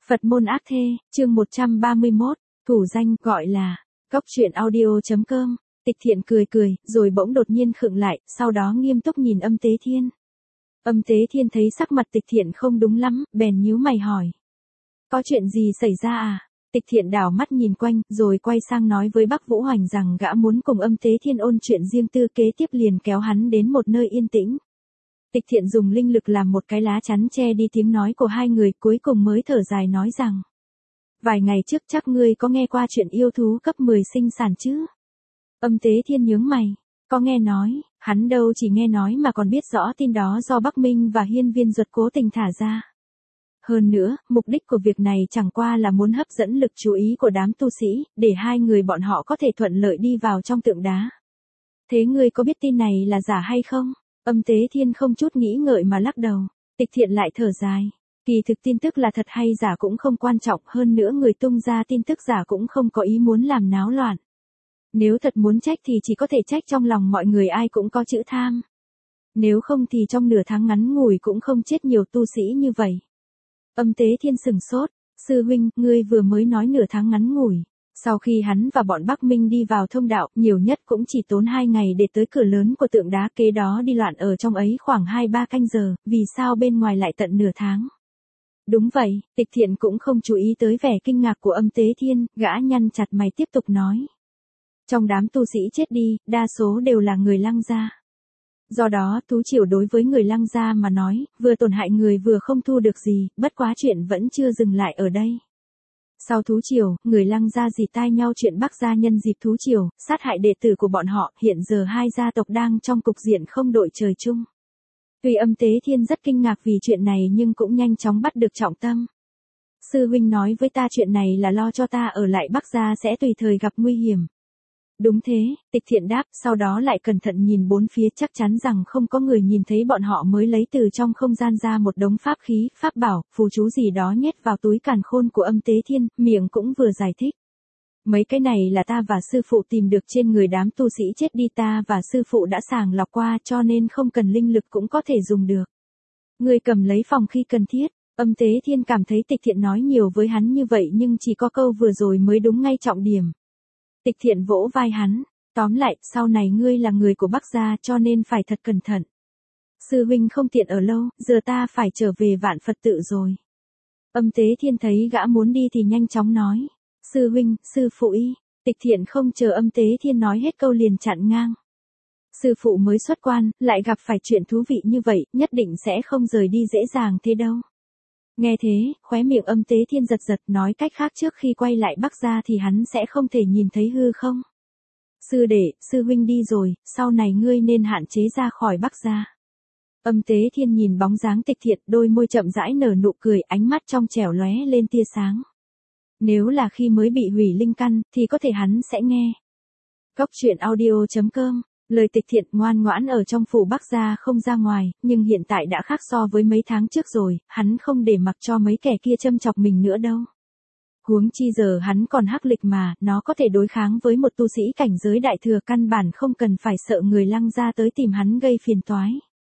Phật môn ác thê, chương 131, thủ danh gọi là, Cóc truyện audio.com, Tịch Thiện cười cười, rồi bỗng đột nhiên khựng lại, sau đó nghiêm túc nhìn Âm Tế Thiên. Âm Tế Thiên thấy sắc mặt Tịch Thiện không đúng lắm, bèn nhíu mày hỏi. Có chuyện gì xảy ra à? Tịch Thiện đảo mắt nhìn quanh, rồi quay sang nói với Bắc Vũ Hoành rằng gã muốn cùng Âm Tế Thiên ôn chuyện riêng tư, kế tiếp liền kéo hắn đến một nơi yên tĩnh. Tịch Thiện dùng linh lực làm một cái lá chắn che đi tiếng nói của hai người, cuối cùng mới thở dài nói rằng. Vài ngày trước chắc ngươi có nghe qua chuyện yêu thú cấp 10 sinh sản chứ? Âm Tế Thiên nhướng mày. Có nghe nói, hắn đâu chỉ nghe nói mà còn biết rõ tin đó do Bắc Minh và Hiên Viên Duật cố tình thả ra. Hơn nữa, mục đích của việc này chẳng qua là muốn hấp dẫn lực chú ý của đám tu sĩ, để hai người bọn họ có thể thuận lợi đi vào trong tượng đá. Thế ngươi có biết tin này là giả hay không? Âm Tế Thiên không chút nghĩ ngợi mà lắc đầu. Tịch Thiện lại thở dài. Kỳ thực tin tức là thật hay giả cũng không quan trọng, hơn nữa người tung ra tin tức giả cũng không có ý muốn làm náo loạn. Nếu thật muốn trách thì chỉ có thể trách trong lòng mọi người ai cũng có chữ tham. Nếu không thì trong nửa tháng ngắn ngủi cũng không chết nhiều tu sĩ như vậy. Âm Tế Thiên sửng sốt. Sư huynh, ngươi vừa mới nói nửa tháng ngắn ngủi. Sau khi hắn và bọn Bắc Minh đi vào thông đạo, nhiều nhất cũng chỉ tốn 2 ngày để tới cửa lớn của tượng đá, kế đó đi loạn ở trong ấy khoảng 2-3 canh giờ, vì sao bên ngoài lại tận nửa tháng? Đúng vậy, Tịch Thiện cũng không chú ý tới vẻ kinh ngạc của Âm Tế Thiên, gã nhăn chặt mày tiếp tục nói. Trong đám tu sĩ chết đi, đa số đều là người Lăng gia. Do đó, thú triều đối với người Lăng gia mà nói, vừa tổn hại người vừa không thu được gì, bất quá chuyện vẫn chưa dừng lại ở đây. Sau thú triều, người Lăng gia dì tai nhau chuyện Bắc gia nhân dịp thú triều, sát hại đệ tử của bọn họ, hiện giờ hai gia tộc đang trong cục diện không đội trời chung. Tuy Âm Tế Thiên rất kinh ngạc vì chuyện này nhưng cũng nhanh chóng bắt được trọng tâm. Sư huynh nói với ta chuyện này là lo cho ta ở lại Bắc gia sẽ tùy thời gặp nguy hiểm. Đúng thế, Tịch Thiện đáp, sau đó lại cẩn thận nhìn bốn phía, chắc chắn rằng không có người nhìn thấy bọn họ mới lấy từ trong không gian ra một đống pháp khí, pháp bảo, phù chú gì đó nhét vào túi càn khôn của Âm Tế Thiên, miệng cũng vừa giải thích. Mấy cái này là ta và sư phụ tìm được trên người đám tu sĩ chết đi, ta và sư phụ đã sàng lọc qua cho nên không cần linh lực cũng có thể dùng được. Ngươi cầm lấy phòng khi cần thiết. Âm Tế Thiên cảm thấy Tịch Thiện nói nhiều với hắn như vậy nhưng chỉ có câu vừa rồi mới đúng ngay trọng điểm. Tịch Thiện vỗ vai hắn, tóm lại, sau này ngươi là người của Bắc gia cho nên phải thật cẩn thận. Sư huynh không tiện ở lâu, giờ ta phải trở về Vạn Phật Tự rồi. Âm Tế Thiên thấy gã muốn đi thì nhanh chóng nói, sư huynh, sư phụ y. Tịch Thiện không chờ Âm Tế Thiên nói hết câu liền chặn ngang. Sư phụ mới xuất quan, lại gặp phải chuyện thú vị như vậy, nhất định sẽ không rời đi dễ dàng thế đâu. Nghe thế, khóe miệng Âm Tế Thiên giật giật, nói cách khác trước khi quay lại Bắc gia thì hắn sẽ không thể nhìn thấy hư không. Sư đệ, sư huynh đi rồi, sau này ngươi nên hạn chế ra khỏi Bắc gia. Âm Tế Thiên nhìn bóng dáng Tịch Thiện, đôi môi chậm rãi nở nụ cười, ánh mắt trong trẻo lóe lên tia sáng. Nếu là khi mới bị hủy linh căn, thì có thể hắn sẽ nghe. Cóc truyện audio.com. Lời Tịch Thiện ngoan ngoãn ở trong phủ Bắc gia không ra ngoài, nhưng hiện tại đã khác so với mấy tháng trước rồi, hắn không để mặc cho mấy kẻ kia châm chọc mình nữa đâu. Huống chi giờ hắn còn hắc lịch mà, nó có thể đối kháng với một tu sĩ cảnh giới đại thừa, căn bản không cần phải sợ người Lăng gia tới tìm hắn gây phiền toái.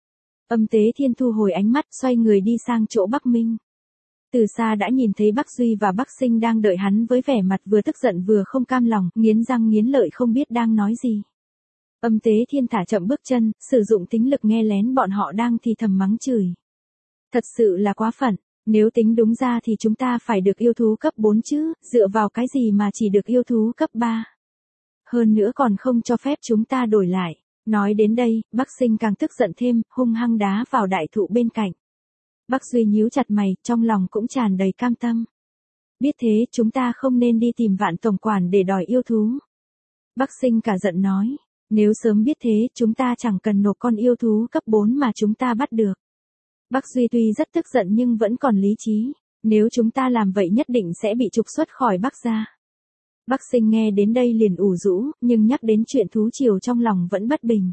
Âm Tế Thiên thu hồi ánh mắt, xoay người đi sang chỗ Bắc Minh. Từ xa đã nhìn thấy Bắc Duy và Bắc Sinh đang đợi hắn với vẻ mặt vừa tức giận vừa không cam lòng, nghiến răng nghiến lợi không biết đang nói gì. Âm Tế Thiên thả chậm bước chân, sử dụng tính lực nghe lén bọn họ đang thì thầm mắng chửi. Thật sự là quá phận, nếu tính đúng ra thì chúng ta phải được yêu thú cấp 4 chứ, dựa vào cái gì mà chỉ được yêu thú cấp 3. Hơn nữa còn không cho phép chúng ta đổi lại. Nói đến đây, Bắc Sinh càng tức giận thêm, hung hăng đá vào đại thụ bên cạnh. Bắc Duy nhíu chặt mày, trong lòng cũng tràn đầy cam tâm. Biết thế, chúng ta không nên đi tìm Vạn tổng quản để đòi yêu thú. Bắc Sinh cả giận nói. Nếu sớm biết thế, chúng ta chẳng cần nộp con yêu thú cấp 4 mà chúng ta bắt được. Bắc Duy tuy rất tức giận nhưng vẫn còn lý trí. Nếu chúng ta làm vậy nhất định sẽ bị trục xuất khỏi Bắc gia. Bắc Sinh nghe đến đây liền ủ rũ, nhưng nhắc đến chuyện thú triều trong lòng vẫn bất bình.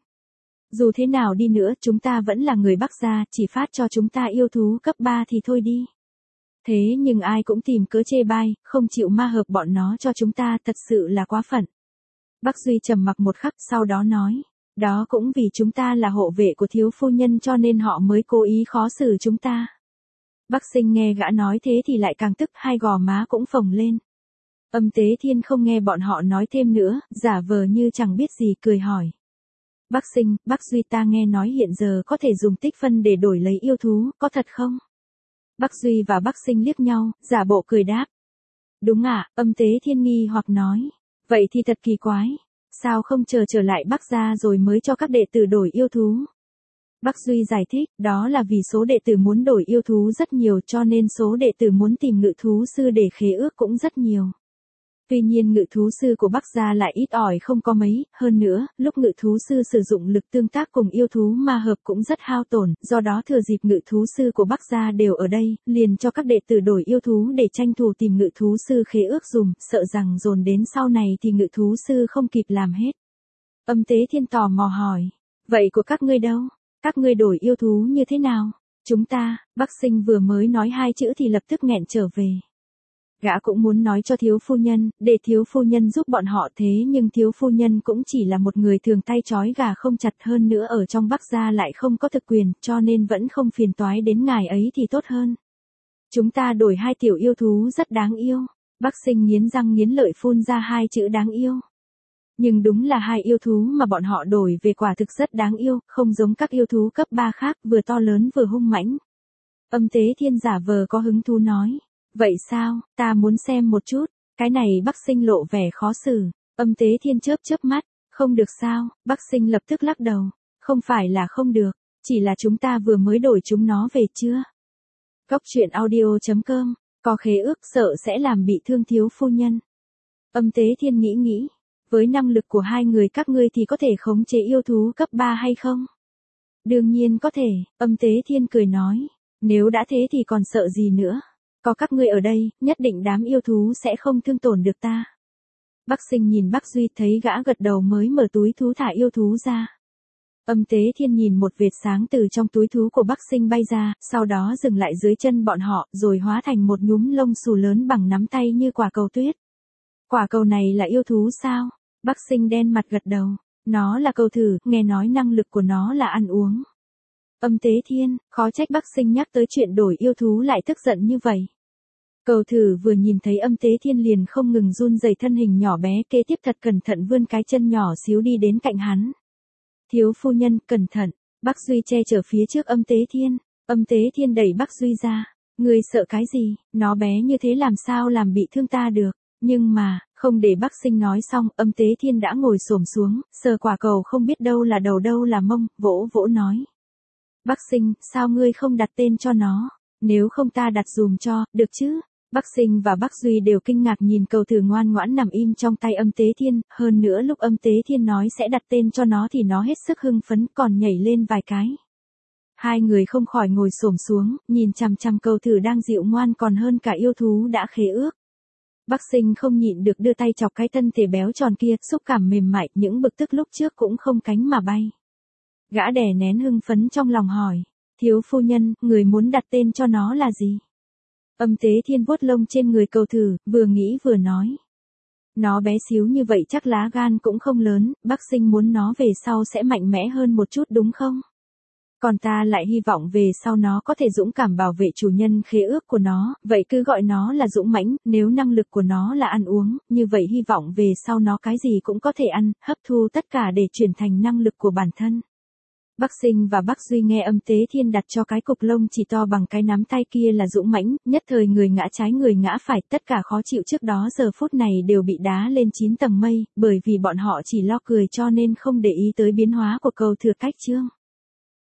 Dù thế nào đi nữa, chúng ta vẫn là người Bắc gia, chỉ phát cho chúng ta yêu thú cấp 3 thì thôi đi. Thế nhưng ai cũng tìm cớ chê bai, không chịu ma hợp bọn nó cho chúng ta, thật sự là quá phận. Bắc Duy trầm mặc một khắc, sau đó nói, đó cũng vì chúng ta là hộ vệ của thiếu phu nhân cho nên họ mới cố ý khó xử chúng ta. Bắc Sinh nghe gã nói thế thì lại càng tức, hai gò má cũng phồng lên. Âm Tế Thiên không nghe bọn họ nói thêm nữa, giả vờ như chẳng biết gì cười hỏi. Bắc Sinh, Bắc Duy ta nghe nói hiện giờ có thể dùng tích phân để đổi lấy yêu thú, có thật không? Bắc Duy và Bắc Sinh liếc nhau, giả bộ cười đáp. Đúng ạ, Âm Tế Thiên nghi hoặc nói. Vậy thì thật kỳ quái. Sao không chờ trở lại Bắc gia rồi mới cho các đệ tử đổi yêu thú? Bắc Duy giải thích, đó là vì số đệ tử muốn đổi yêu thú rất nhiều cho nên số đệ tử muốn tìm ngự thú sư để khế ước cũng rất nhiều. Tuy nhiên ngự thú sư của Bắc gia lại ít ỏi không có mấy, hơn nữa, lúc ngự thú sư sử dụng lực tương tác cùng yêu thú ma hợp cũng rất hao tổn, do đó thừa dịp ngự thú sư của Bắc gia đều ở đây, liền cho các đệ tử đổi yêu thú để tranh thủ tìm ngự thú sư khế ước dùng, sợ rằng dồn đến sau này thì ngự thú sư không kịp làm hết. Âm Tế Thiên tò mò hỏi, vậy của các ngươi đâu? Các ngươi đổi yêu thú như thế nào? Chúng ta, Bắc Sinh vừa mới nói hai chữ thì lập tức nghẹn trở về. Gã cũng muốn nói cho thiếu phu nhân, để thiếu phu nhân giúp bọn họ thế nhưng thiếu phu nhân cũng chỉ là một người thường tay trói gà không chặt hơn nữa ở trong Bắc gia lại không có thực quyền cho nên vẫn không phiền toái đến ngài ấy thì tốt hơn. Chúng ta đổi hai tiểu yêu thú rất đáng yêu. Bắc Sinh nghiến răng nghiến lợi phun ra hai chữ đáng yêu. Nhưng đúng là hai yêu thú mà bọn họ đổi về quả thực rất đáng yêu, không giống các yêu thú cấp 3 khác vừa to lớn vừa hung mãnh. Âm Tế Thiên giả vờ có hứng thú nói. Vậy sao, ta muốn xem một chút, cái này Bắc Sinh lộ vẻ khó xử. Âm Tế Thiên chớp chớp mắt, không được sao, Bắc Sinh lập tức lắc đầu. Không phải là không được, chỉ là chúng ta vừa mới đổi chúng nó về chưa. Cóc truyện audio.com, có khế ước sợ sẽ làm bị thương thiếu phu nhân. Âm Tế Thiên nghĩ. Với năng lực của hai người các ngươi thì có thể khống chế yêu thú cấp 3 hay không? Đương nhiên có thể, Âm Tế Thiên cười nói. Nếu đã thế thì còn sợ gì nữa? Có các ngươi ở đây, nhất định đám yêu thú sẽ không thương tổn được ta. Bắc Sinh nhìn Bắc Duy thấy gã gật đầu mới mở túi thú thả yêu thú ra. Âm Tế Thiên nhìn một vệt sáng từ trong túi thú của Bắc Sinh bay ra, sau đó dừng lại dưới chân bọn họ, rồi hóa thành một nhúm lông xù lớn bằng nắm tay như quả cầu tuyết. Quả cầu này là yêu thú sao? Bắc Sinh đen mặt gật đầu. Nó là cầu thử, nghe nói năng lực của nó là ăn uống. Âm Tế Thiên, khó trách Bắc Sinh nhắc tới chuyện đổi yêu thú lại tức giận như vậy. Cầu thử vừa nhìn thấy Âm Tế Thiên liền không ngừng run rẩy thân hình nhỏ bé kế tiếp thật cẩn thận vươn cái chân nhỏ xíu đi đến cạnh hắn. Thiếu phu nhân, cẩn thận, Bắc Duy che chở phía trước Âm Tế Thiên. Âm Tế Thiên đẩy Bắc Duy ra. Ngươi sợ cái gì, nó bé như thế làm sao làm bị thương ta được. Nhưng mà, không để Bắc Sinh nói xong, Âm Tế Thiên đã ngồi xổm xuống, sờ quả cầu không biết đâu là đầu đâu là mông, vỗ vỗ nói. Bắc Sinh, sao ngươi không đặt tên cho nó? Nếu không ta đặt dùm cho, được chứ? Bắc Sinh và Bắc Duy đều kinh ngạc nhìn cầu thử ngoan ngoãn nằm im trong tay Âm Tế Thiên, hơn nữa lúc Âm Tế Thiên nói sẽ đặt tên cho nó thì nó hết sức hưng phấn còn nhảy lên vài cái. Hai người không khỏi ngồi xổm xuống, nhìn chằm chằm cầu thử đang dịu ngoan còn hơn cả yêu thú đã khế ước. Bắc Sinh không nhịn được đưa tay chọc cái thân thể béo tròn kia, xúc cảm mềm mại, những bực tức lúc trước cũng không cánh mà bay. Gã đè nén hưng phấn trong lòng hỏi, thiếu phu nhân, người muốn đặt tên cho nó là gì? Âm Tế Thiên vuốt lông trên người cầu thử, vừa nghĩ vừa nói. Nó bé xíu như vậy chắc lá gan cũng không lớn, Bắc Sinh muốn nó về sau sẽ mạnh mẽ hơn một chút đúng không? Còn ta lại hy vọng về sau nó có thể dũng cảm bảo vệ chủ nhân khế ước của nó, vậy cứ gọi nó là dũng mãnh, nếu năng lực của nó là ăn uống, như vậy hy vọng về sau nó cái gì cũng có thể ăn, hấp thu tất cả để chuyển thành năng lực của bản thân. Bắc Sinh và Bắc Duy nghe Âm Tế Thiên đặt cho cái cục lông chỉ to bằng cái nắm tay kia là dũng mãnh, nhất thời người ngã trái người ngã phải, tất cả khó chịu trước đó giờ phút này đều bị đá lên 9 tầng mây, bởi vì bọn họ chỉ lo cười cho nên không để ý tới biến hóa của cầu thừa cách chương.